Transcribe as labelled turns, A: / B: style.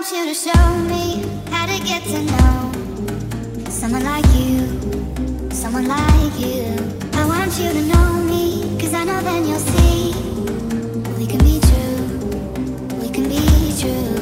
A: want you to show me how to get to know someone like you, someone like you. I want you to know me, 'cause I know then you'll see we can be true, we can be true.